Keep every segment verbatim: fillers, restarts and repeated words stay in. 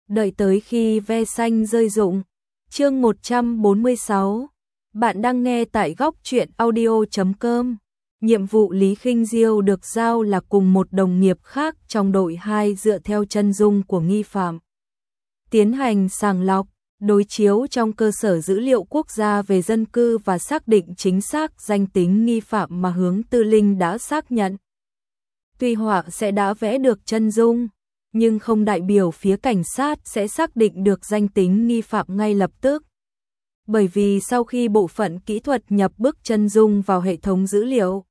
đợi tới khi ve xanh rơi rụng. Chương một trăm bốn mươi sáu. Bạn đang nghe tại góc truyện audio chấm com. Nhiệm vụ Lý Khinh Diêu được giao là cùng một đồng nghiệp khác trong đội hai dựa theo chân dung của nghi phạm, tiến hành sàng lọc, đối chiếu trong cơ sở dữ liệu quốc gia về dân cư và xác định chính xác danh tính nghi phạm mà Hướng Tư Linh đã xác nhận. Tuy họa sẽ đã vẽ được chân dung, nhưng không đại biểu phía cảnh sát sẽ xác định được danh tính nghi phạm ngay lập tức. Bởi vì sau khi bộ phận kỹ thuật nhập bức chân dung vào hệ thống dữ liệu,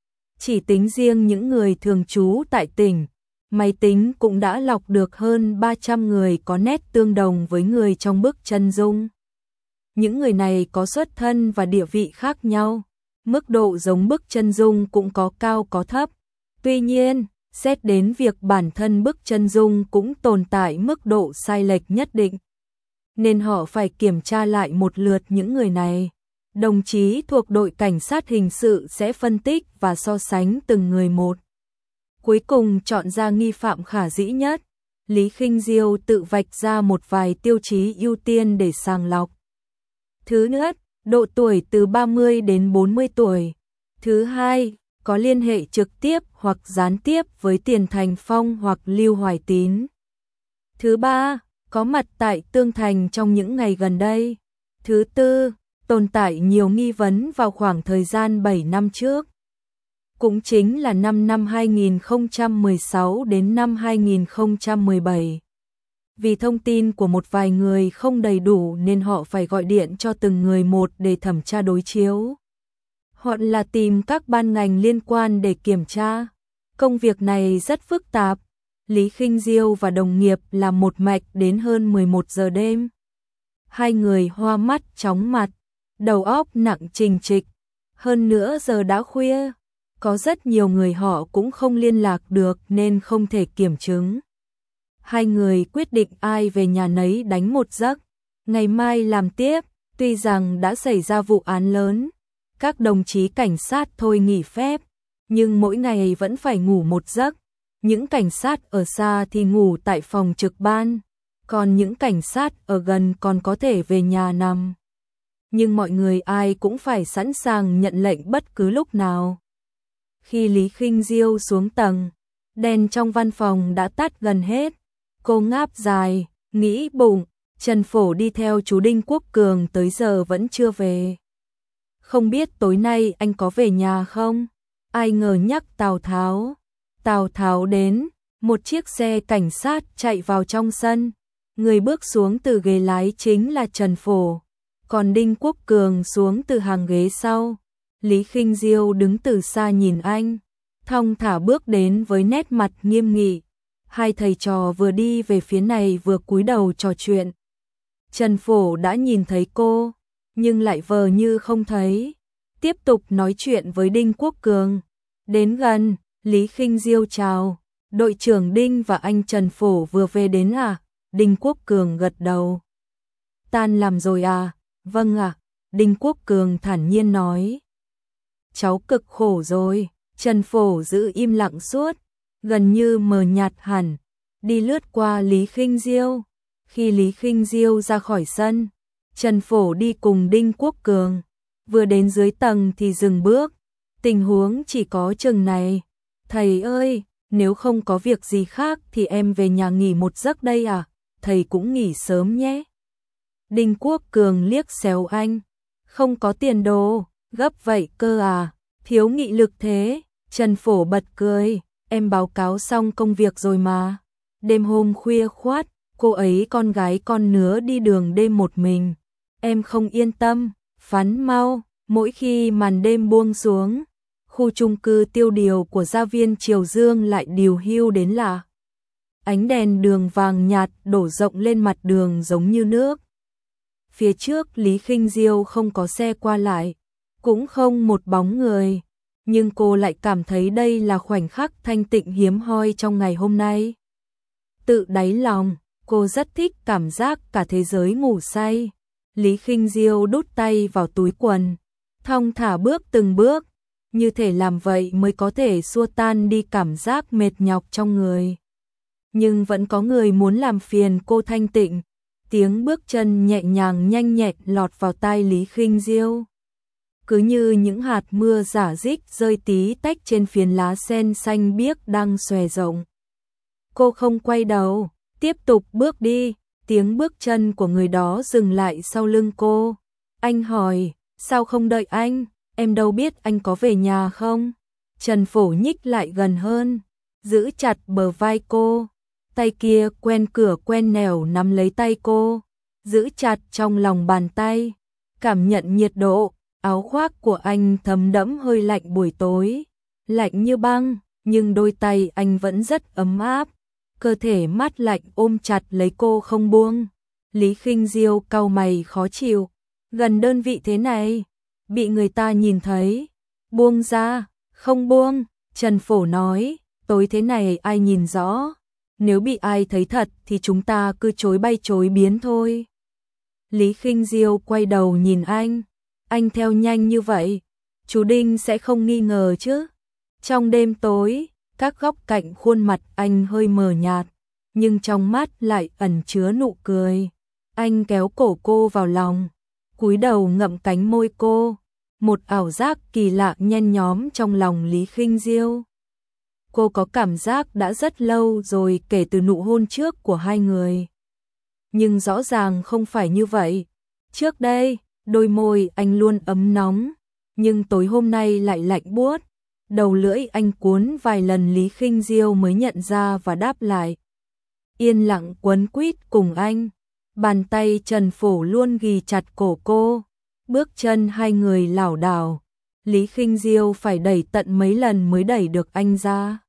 chỉ tính riêng những người thường trú tại tỉnh, máy tính cũng đã lọc được hơn ba trăm người có nét tương đồng với người trong bức chân dung. Những người này có xuất thân và địa vị khác nhau, mức độ giống bức chân dung cũng có cao có thấp. Tuy nhiên, xét đến việc bản thân bức chân dung cũng tồn tại mức độ sai lệch nhất định, nên họ phải kiểm tra lại một lượt những người này. Đồng chí thuộc đội cảnh sát hình sự sẽ phân tích và so sánh từng người một. Cuối cùng chọn ra nghi phạm khả dĩ nhất. Lý Khinh Diêu tự vạch ra một vài tiêu chí ưu tiên để sàng lọc. Thứ nhất, độ tuổi từ ba mươi đến bốn mươi tuổi. Thứ hai, có liên hệ trực tiếp hoặc gián tiếp với Tiền Thành Phong hoặc Lưu Hoài Tín. Thứ ba, có mặt tại Tương Thành trong những ngày gần đây. Thứ tư, tồn tại nhiều nghi vấn vào khoảng thời gian bảy năm trước. Cũng chính là năm năm hai nghìn không trăm mười sáu đến năm hai nghìn không trăm mười bảy. Vì thông tin của một vài người không đầy đủ nên họ phải gọi điện cho từng người một để thẩm tra đối chiếu, hoặc là tìm các ban ngành liên quan để kiểm tra. Công việc này rất phức tạp. Lý Khinh Diêu và đồng nghiệp làm một mạch đến hơn mười một giờ đêm. Hai người hoa mắt chóng mặt, đầu óc nặng trình trịch. Hơn nữa giờ đã khuya, có rất nhiều người họ cũng không liên lạc được nên không thể kiểm chứng. Hai người quyết định ai về nhà nấy đánh một giấc, ngày mai làm tiếp. Tuy rằng đã xảy ra vụ án lớn, các đồng chí cảnh sát thôi nghỉ phép, nhưng mỗi ngày vẫn phải ngủ một giấc. Những cảnh sát ở xa thì ngủ tại phòng trực ban, còn những cảnh sát ở gần còn có thể về nhà nằm. Nhưng mọi người ai cũng phải sẵn sàng nhận lệnh bất cứ lúc nào. Khi Lý Khinh Diêu xuống tầng, đèn trong văn phòng đã tắt gần hết. Cô ngáp dài, nghĩ bụng, Trần Phổ đi theo chú Đinh Quốc Cường tới giờ vẫn chưa về. Không biết tối nay anh có về nhà không? Ai ngờ nhắc Tào Tháo. Tào Tháo đến, một chiếc xe cảnh sát chạy vào trong sân. Người bước xuống từ ghế lái chính là Trần Phổ, còn Đinh Quốc Cường xuống từ hàng ghế sau. Lý Khinh Diêu đứng từ xa nhìn anh, thong thả bước đến với nét mặt nghiêm nghị. Hai thầy trò vừa đi về phía này vừa cúi đầu trò chuyện. Trần Phổ đã nhìn thấy cô, nhưng lại vờ như không thấy, tiếp tục nói chuyện với Đinh Quốc Cường. Đến gần, Lý Khinh Diêu chào, đội trưởng Đinh và anh Trần Phổ vừa về đến à? Đinh Quốc Cường gật đầu. Tan làm rồi à? Vâng ạ, à. Đinh Quốc Cường thản nhiên nói. Cháu cực khổ rồi. Trần Phổ giữ im lặng suốt, gần như mờ nhạt hẳn, đi lướt qua Lý Khinh Diêu. Khi Lý Khinh Diêu ra khỏi sân, Trần Phổ đi cùng Đinh Quốc Cường, vừa đến dưới tầng thì dừng bước. Tình huống chỉ có chừng này. Thầy ơi, nếu không có việc gì khác thì em về nhà nghỉ một giấc đây à? Thầy cũng nghỉ sớm nhé. Đinh Quốc Cường liếc xéo anh. Không có tiền đồ, gấp vậy cơ à? Thiếu nghị lực thế. Trần Phổ bật cười. Em báo cáo xong công việc rồi mà. Đêm hôm khuya khoắt, cô ấy con gái con nứa đi đường đêm một mình. Em không yên tâm, phán mau. Mỗi khi màn đêm buông xuống, khu chung cư tiêu điều của gia viên Triều Dương lại điều hưu đến lạ. Ánh đèn đường vàng nhạt đổ rộng lên mặt đường giống như nước. Phía trước Lý Khinh Diêu không có xe qua lại, cũng không một bóng người, nhưng cô lại cảm thấy đây là khoảnh khắc thanh tịnh hiếm hoi trong ngày hôm nay. Tự đáy lòng, cô rất thích cảm giác cả thế giới ngủ say. Lý Khinh Diêu đút tay vào túi quần, thong thả bước từng bước, như thể làm vậy mới có thể xua tan đi cảm giác mệt nhọc trong người. nhưng vẫn có người muốn làm phiền cô thanh tịnh. Tiếng bước chân nhẹ nhàng nhanh nhẹn lọt vào tai Lý Khinh Diêu. Cứ như những hạt mưa rả rích rơi tí tách trên phiến lá sen xanh biếc đang xòe rộng. Cô không quay đầu, tiếp tục bước đi, tiếng bước chân của người đó dừng lại sau lưng cô. Anh hỏi, sao không đợi anh, em đâu biết anh có về nhà không? Trần Phổ nhích lại gần hơn, giữ chặt bờ vai cô, tay kia quen cửa quen nẻo nắm lấy tay cô, giữ chặt trong lòng bàn tay, cảm nhận nhiệt độ, áo khoác của anh thấm đẫm hơi lạnh buổi tối, lạnh như băng, nhưng đôi tay anh vẫn rất ấm áp, cơ thể mát lạnh ôm chặt lấy cô không buông. Lý Khinh Diêu cau mày khó chịu, gần đơn vị thế này, bị người ta nhìn thấy, buông ra, không buông, Trần Phổ nói, tối thế này ai nhìn rõ, nếu bị ai thấy thật thì chúng ta cứ chối bay chối biến thôi. Lý Khinh Diêu quay đầu nhìn anh, anh theo nhanh như vậy, chú Đinh sẽ không nghi ngờ chứ? Trong đêm tối, các góc cạnh khuôn mặt anh hơi mờ nhạt, nhưng trong mắt lại ẩn chứa nụ cười. Anh kéo cổ cô vào lòng, cúi đầu ngậm cánh môi cô, một ảo giác kỳ lạ nhen nhóm trong lòng Lý Khinh Diêu. Cô có cảm giác đã rất lâu rồi kể từ nụ hôn trước của hai người. Nhưng rõ ràng không phải như vậy. Trước đây, đôi môi anh luôn ấm nóng, nhưng tối hôm nay lại lạnh buốt. Đầu lưỡi anh cuốn vài lần Lý Khinh Diêu mới nhận ra và đáp lại. Yên lặng quấn quýt cùng anh, bàn tay Trần Phổ luôn ghì chặt cổ cô, bước chân hai người lảo đảo. Lý Khinh Diêu phải đẩy tận mấy lần mới đẩy được anh ra.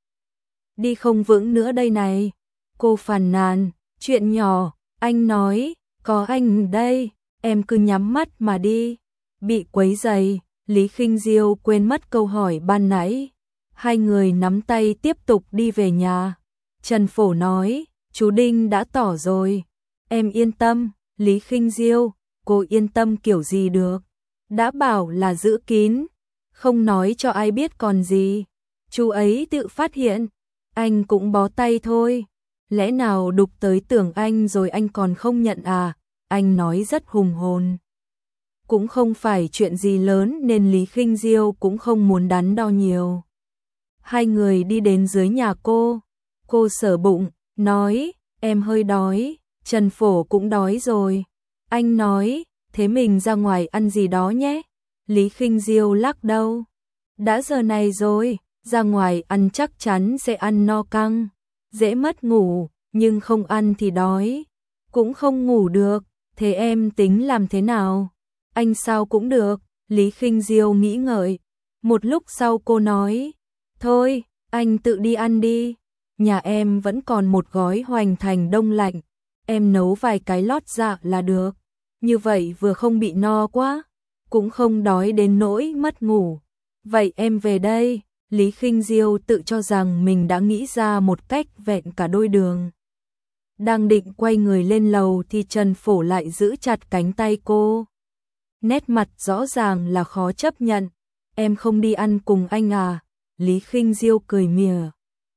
Đi không vững nữa đây này, cô phàn nàn, chuyện nhỏ, anh nói, có anh đây, em cứ nhắm mắt mà đi. Bị quấy rầy, Lý Khinh Diêu quên mất câu hỏi ban nãy. Hai người nắm tay tiếp tục đi về nhà. Trần Phổ nói, chú Đinh đã tỏ rồi, em yên tâm. Lý Khinh Diêu, cô yên tâm kiểu gì được, đã bảo là giữ kín, không nói cho ai biết còn gì. Chú ấy tự phát hiện, anh cũng bó tay thôi. Lẽ nào đục tới tưởng anh rồi anh còn không nhận à? Anh nói rất hùng hồn. Cũng không phải chuyện gì lớn nên Lý Khinh Diêu cũng không muốn đắn đo nhiều. Hai người đi đến dưới nhà cô. Cô sờ bụng, nói, em hơi đói, Trần Phổ cũng đói rồi. Anh nói, thế mình ra ngoài ăn gì đó nhé. Lý Khinh Diêu lắc đầu. Đã giờ này rồi, ra ngoài ăn chắc chắn sẽ ăn no căng, dễ mất ngủ, nhưng không ăn thì đói, cũng không ngủ được, thế em tính làm thế nào? Anh sao cũng được, Lý Khinh Diêu nghĩ ngợi. Một lúc sau cô nói, thôi, anh tự đi ăn đi, nhà em vẫn còn một gói hoành thành đông lạnh, em nấu vài cái lót dạ là được, như vậy vừa không bị no quá, cũng không đói đến nỗi mất ngủ. Vậy em về đây. Lý Khinh Diêu tự cho rằng mình đã nghĩ ra một cách vẹn cả đôi đường. Đang định quay người lên lầu thì Trần Phổ lại giữ chặt cánh tay cô. Nét mặt rõ ràng là khó chấp nhận. Em không đi ăn cùng anh à? Lý Khinh Diêu cười mỉa.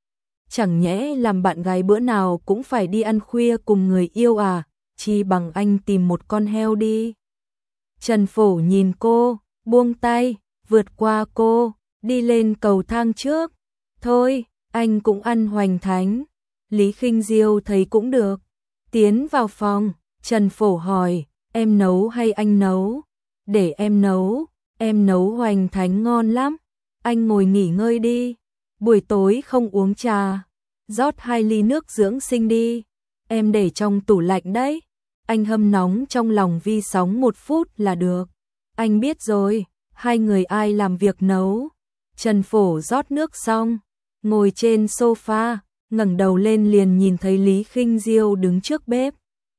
Chẳng nhẽ làm bạn gái bữa nào cũng phải đi ăn khuya cùng người yêu à? Chi bằng anh tìm một con heo đi. Trần Phổ nhìn cô, buông tay, vượt qua cô, đi lên cầu thang trước. Thôi, anh cũng ăn hoành thánh. Lý Khinh Diêu thấy cũng được. Tiến vào phòng, Trần Phổ hỏi, em nấu hay anh nấu? Để em nấu, em nấu hoành thánh ngon lắm. Anh ngồi nghỉ ngơi đi, buổi tối không uống trà. Rót hai ly nước dưỡng sinh đi, em để trong tủ lạnh đấy. Anh hâm nóng trong lòng vi sóng một phút là được. Anh biết rồi, hai người ai làm việc nấu. Trần Phổ rót nước xong, ngồi trên sofa, ngẩng đầu lên liền nhìn thấy Lý Khinh Diêu đứng trước bếp.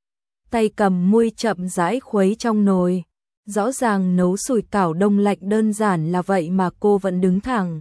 Tay cầm muôi chậm rãi khuấy trong nồi. Rõ ràng nấu sủi cảo đông lạnh đơn giản là vậy mà cô vẫn đứng thẳng.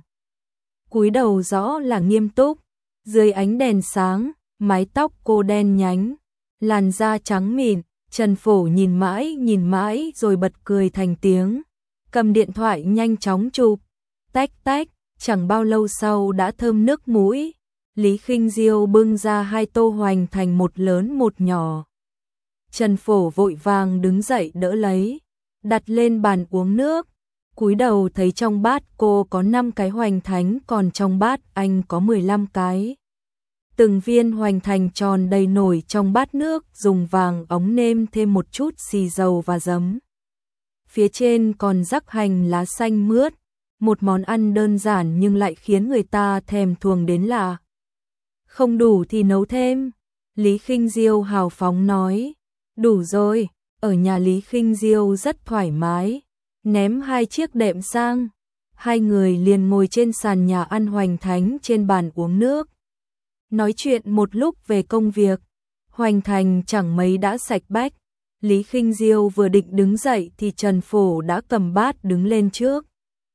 Cúi đầu rõ là nghiêm túc, dưới ánh đèn sáng, mái tóc cô đen nhánh, làn da trắng mịn. Trần Phổ nhìn mãi nhìn mãi rồi bật cười thành tiếng, cầm điện thoại nhanh chóng chụp. Tách tách, chẳng bao lâu sau đã thơm nước mũi. Lý Khinh Diêu bưng ra hai tô hoành thành một lớn một nhỏ. Trần Phổ vội vàng đứng dậy đỡ lấy, đặt lên bàn uống nước, cúi đầu thấy trong bát cô có năm cái hoành thánh, còn trong bát anh có mười lăm cái. Từng viên hoành thành tròn đầy nổi trong bát nước, dùng vàng ống nêm thêm một chút xì dầu và giấm. Phía trên còn rắc hành lá xanh mướt, một món ăn đơn giản nhưng lại khiến người ta thèm thuồng đến lạ. Không đủ thì nấu thêm, Lý Khinh Diêu hào phóng nói. Đủ rồi, ở nhà Lý Khinh Diêu rất thoải mái, ném hai chiếc đệm sang, hai người liền ngồi trên sàn nhà ăn hoành thánh trên bàn uống nước. Nói chuyện một lúc về công việc, hoành thành chẳng mấy đã sạch bách. Lý Khinh Diêu vừa định đứng dậy thì Trần Phổ đã cầm bát đứng lên trước.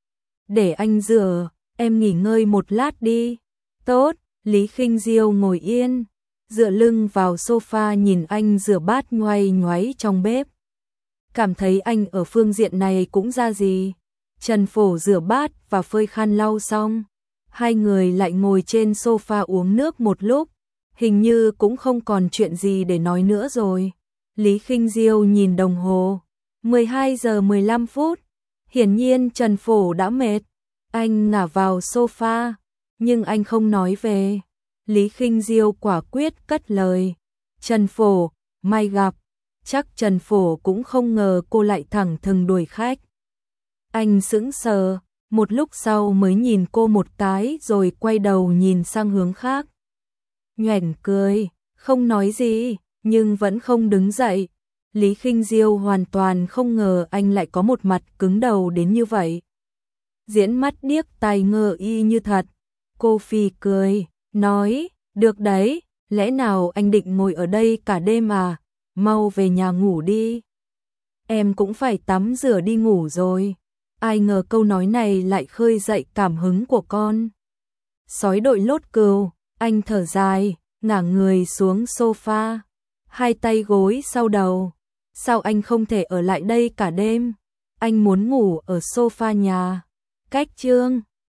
Để anh rửa, em nghỉ ngơi một lát đi. Tốt, Lý Khinh Diêu ngồi yên, dựa lưng vào sofa nhìn anh rửa bát nhoay nhoáy trong bếp. Cảm thấy anh ở phương diện này cũng ra gì. Trần Phổ rửa bát và phơi khăn lau xong, hai người lại ngồi trên sofa uống nước một lúc, hình như cũng không còn chuyện gì để nói nữa rồi. Lý Khinh Diêu nhìn đồng hồ, mười hai giờ mười lăm phút, hiển nhiên Trần Phổ đã mệt, anh ngả vào sofa, nhưng anh không nói về. Lý Khinh Diêu quả quyết cất lời, Trần Phổ, mai gặp. Chắc Trần Phổ cũng không ngờ cô lại thẳng thừng đuổi khách. Anh sững sờ, một lúc sau mới nhìn cô một cái rồi quay đầu nhìn sang hướng khác. Nhoẻn cười, không nói gì, nhưng vẫn không đứng dậy. Lý Khinh Diêu hoàn toàn không ngờ anh lại có một mặt cứng đầu đến như vậy. Diễn mắt điếc tai ngơ y như thật. Cô phì cười, nói, được đấy, lẽ nào anh định ngồi ở đây cả đêm à? Mau về nhà ngủ đi. Em cũng phải tắm rửa đi ngủ rồi. Ai ngờ câu nói này lại khơi dậy cảm hứng của con. Sói đội lốt cừu, anh thở dài, ngả người xuống sofa, hai tay gối sau đầu. Sao anh không thể ở lại đây cả đêm? Anh muốn ngủ ở sofa nhà. Cách chương